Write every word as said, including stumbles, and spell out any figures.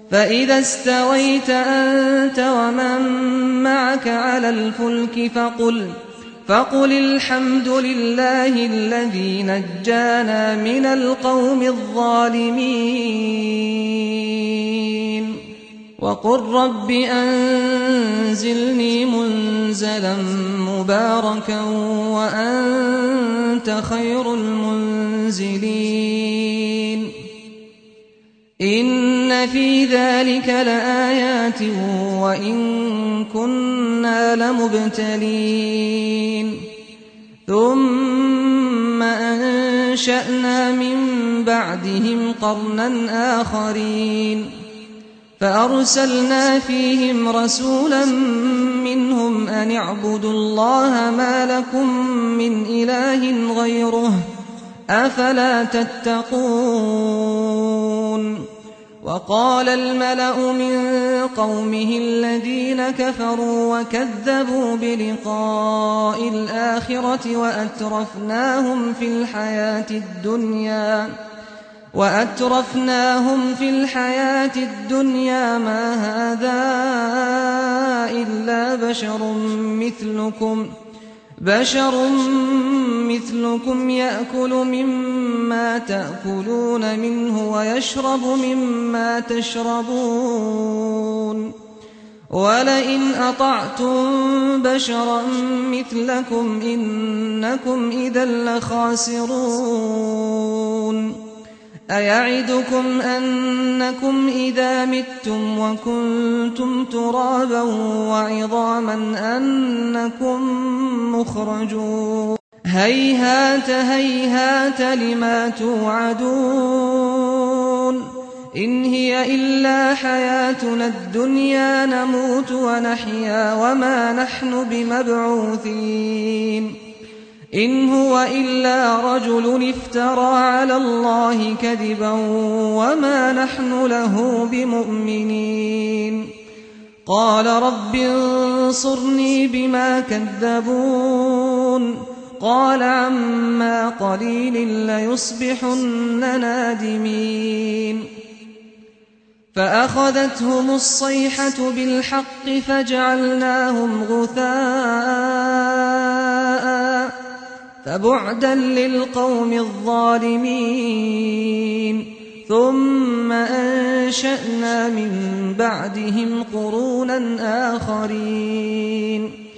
فإذا استويت أنت ومن معك على الفلك فقل, فقل الحمد لله الذي نجانا من القوم الظالمين وقل رب أنزلني منزلا مباركا وأنت خير المنزلين إن في ذلك لآيات وإن كنا لمبتلين ثم أنشأنا من بعدهم قرنا آخرين فأرسلنا فيهم رسولا منهم أن اعبدوا الله ما لكم من إله غيره أفلا تتقون وقال الملأ من قومه الذين كفروا وكذبوا بلقاء الآخرة وأترفناهم في الحياة الدنيا وأترفناهم في الحياة الدنيا ما هذا إلا بشر مثلكم بشر مثلكم يأكل مما تأكلون منه ويشرب مما تشربون ولئن أطعتم بشرا مثلكم إنكم إذا لخاسرون أيعدكم أنكم إذا متم وكنتم ترابا وعظاما أنكم مخرجون هيهات هيهات لما توعدون إن هي إلا حياتنا الدنيا نموت ونحيا وما نحن بمبعوثين إن هو إلا رجل افترى على الله كذبا وما نحن له بمؤمنين قال رب انصرني بما كذبون قال عما قليل ليصبحن نادمين فأخذتهم الصيحة بالحق فجعلناهم غثاء فبعدا للقوم الظالمين ثم أنشأنا من بعدهم قرونا آخرين